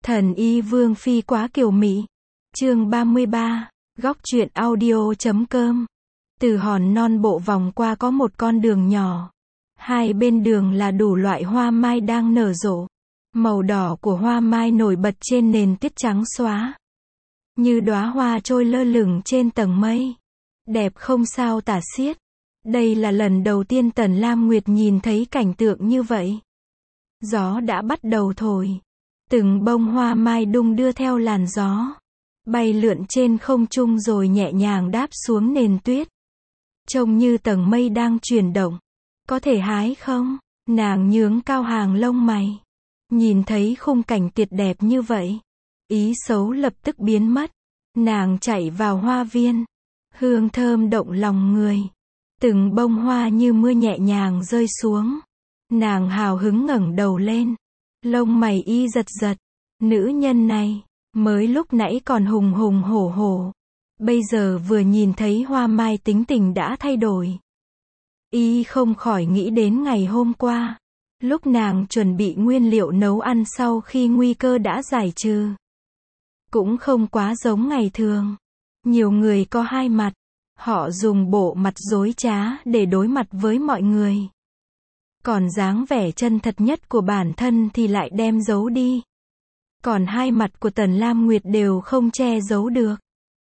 Thần y vương phi quá kiều mỹ. Chương 33, góc truyện audio.com. Từ hòn non bộ vòng qua có một con đường nhỏ. Hai bên đường là đủ loại hoa mai đang nở rộ. Màu đỏ của hoa mai nổi bật trên nền tuyết trắng xóa. Như đóa hoa trôi lơ lửng trên tầng mây. Đẹp không sao tả xiết. Đây là lần đầu tiên Tần Lam Nguyệt nhìn thấy cảnh tượng như vậy. Gió đã bắt đầu thổi. Từng bông hoa mai đung đưa theo làn gió. Bay lượn trên không trung rồi nhẹ nhàng đáp xuống nền tuyết. Trông như tầng mây đang chuyển động. Có thể hái không? Nàng nhướng cao hàng lông mày. Nhìn thấy khung cảnh tuyệt đẹp như vậy. Ý xấu lập tức biến mất. Nàng chạy vào hoa viên. Hương thơm động lòng người. Từng bông hoa như mưa nhẹ nhàng rơi xuống. Nàng hào hứng ngẩng đầu lên. Lông mày y giật giật. Nữ nhân này, mới lúc nãy còn hùng hùng hổ hổ. Bây giờ vừa nhìn thấy hoa mai tính tình đã thay đổi. Y không khỏi nghĩ đến ngày hôm qua. Lúc nàng chuẩn bị nguyên liệu nấu ăn sau khi nguy cơ đã giải trừ. Cũng không quá giống ngày thường. Nhiều người có hai mặt. Họ dùng bộ mặt dối trá để đối mặt với mọi người. Còn dáng vẻ chân thật nhất của bản thân thì lại đem giấu đi. Còn hai mặt của Tần Lam Nguyệt đều không che giấu được.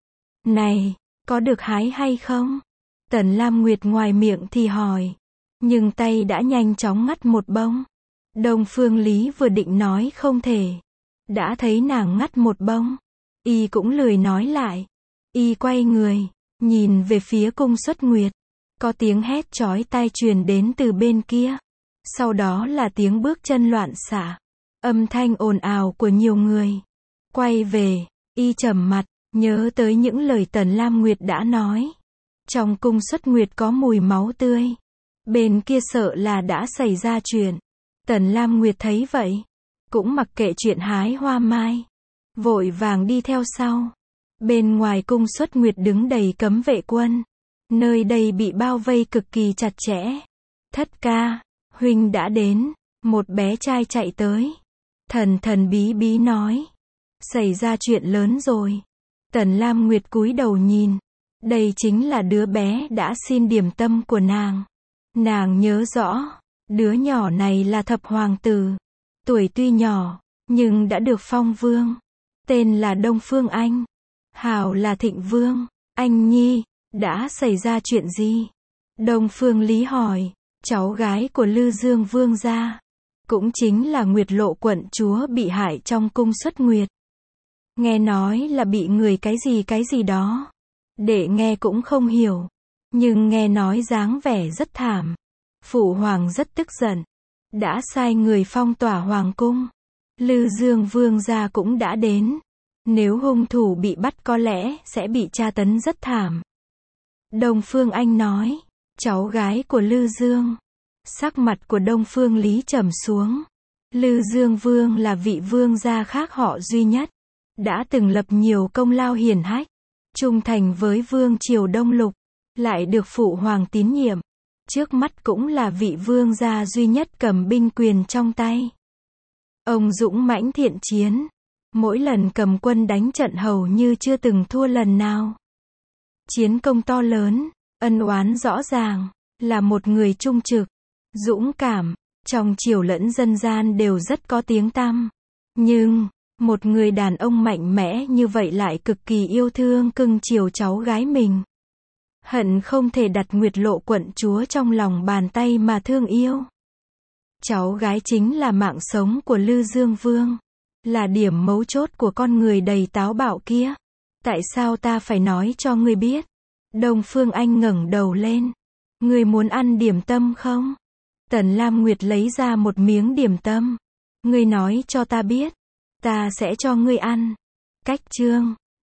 Này, có được hái hay không? Tần Lam Nguyệt ngoài miệng thì hỏi. Nhưng tay đã nhanh chóng ngắt một bông. Đông Phương Lý vừa định nói không thể. Đã thấy nàng ngắt một bông. Y cũng lười nói lại. Y quay người, nhìn về phía cung Xuất Nguyệt. Có tiếng hét chói tai truyền đến từ bên kia. Sau đó là tiếng bước chân loạn xạ. Âm thanh ồn ào của nhiều người. Quay về, y trầm mặt, nhớ tới những lời Tần Lam Nguyệt đã nói. Trong cung Xuất Nguyệt có mùi máu tươi. Bên kia sợ là đã xảy ra chuyện. Tần Lam Nguyệt thấy vậy. Cũng mặc kệ chuyện hái hoa mai. Vội vàng đi theo sau. Bên ngoài cung Xuất Nguyệt đứng đầy cấm vệ quân. Nơi đây bị bao vây cực kỳ chặt chẽ. Thất ca, huynh đã đến. Một bé trai chạy tới. Thần thần bí bí nói. Xảy ra chuyện lớn rồi. Tần Lam Nguyệt cúi đầu nhìn. Đây chính là đứa bé đã xin điểm tâm của nàng. Nàng nhớ rõ. Đứa nhỏ này là thập hoàng tử. Tuổi tuy nhỏ, nhưng đã được phong vương. Tên là Đông Phương Anh. Hào là Thịnh Vương. Anh nhi, đã xảy ra chuyện gì? Đông Phương Lý hỏi. Cháu gái của Lư Dương Vương gia. Cũng chính là Nguyệt Lộ quận chúa bị hại trong cung Xuất Nguyệt. Nghe nói là bị người cái gì đó. Đệ nghe cũng không hiểu. Nhưng nghe nói dáng vẻ rất thảm. Phụ hoàng rất tức giận. Đã sai người phong tỏa hoàng cung. Lư Dương Vương gia cũng đã đến. Nếu hung thủ bị bắt có lẽ sẽ bị tra tấn rất thảm. Đông Phương Anh nói. Cháu gái của Lư Dương. Sắc mặt của Đông Phương Lý trầm xuống. Lư Dương Vương là vị vương gia khác họ duy nhất. Đã từng lập nhiều công lao hiển hách. Trung thành với vương triều Đông Lục. Lại được phụ hoàng tín nhiệm. Trước mắt cũng là vị vương gia duy nhất cầm binh quyền trong tay. Ông dũng mãnh thiện chiến. Mỗi lần cầm quân đánh trận hầu như chưa từng thua lần nào. Chiến công to lớn, ân oán rõ ràng. Là một người trung trực, dũng cảm. Trong triều lẫn dân gian đều rất có tiếng tăm. Nhưng, một người đàn ông mạnh mẽ như vậy lại cực kỳ yêu thương cưng chiều cháu gái mình. Hận không thể đặt Nguyệt Lộ quận chúa trong lòng bàn tay mà thương yêu. Cháu gái chính là mạng sống của Lư Dương Vương. Là điểm mấu chốt của con người đầy táo bạo kia. Tại sao ta phải nói cho ngươi biết? Đông Phương Anh ngẩng đầu lên. Ngươi muốn ăn điểm tâm không? Tần Lam Nguyệt lấy ra một miếng điểm tâm. Ngươi nói cho ta biết. Ta sẽ cho ngươi ăn. Cách chương.